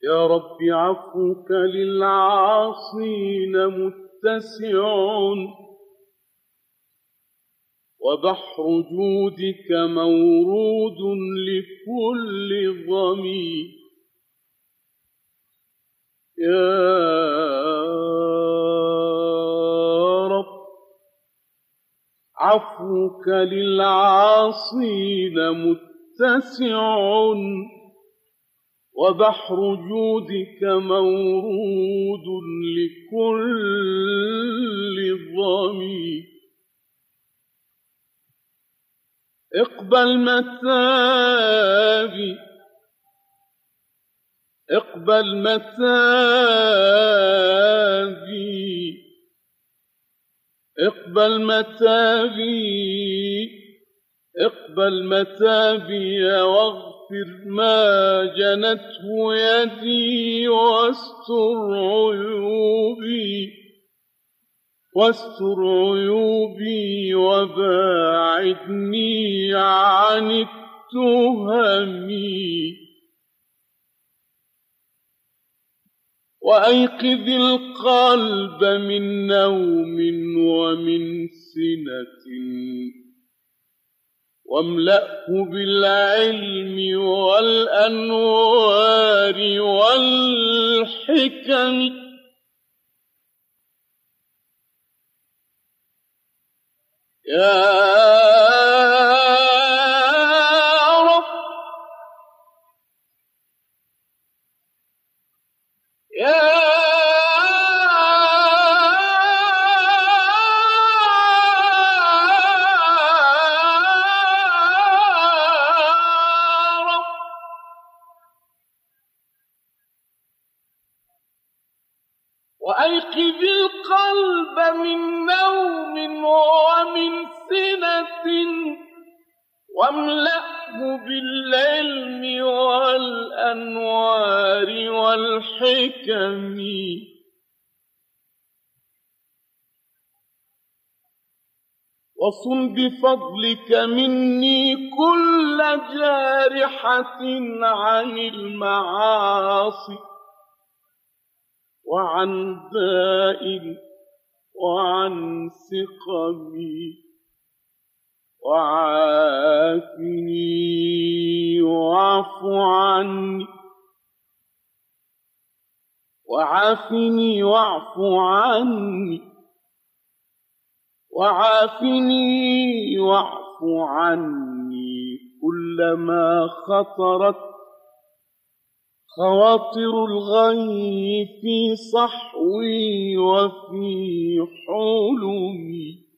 يا رب عفوك للعاصين متسع، وبحر جودك مورود لكل ظمي. يا رب عفوك للعاصين متسع، وبحر جودك مورود لكل ظمي. اقبل متابي، اقبل متابي، اقبل متابي، اقبل متابي، واغفر ما جنته يدي، واستر عيوبي، واستر عيوبي، وباعدني عن التهم. وأيقظ القلب من نوم ومن سنة، واملأه بالعلم والأنوار والحكم. يا رب، يا رب، وأيقظ القلب من نوم ومن سنة، واملأه بالعلم والأنوار والحكم. وصن بفضلك مني كل جارحة عن المعاصي، وعن داء وعن سقم. وعافني واعف عني، وعافني واعف عني، وعافني واعف عني، كلما خطرت خواطر الغي في صحوي وفي حلمي.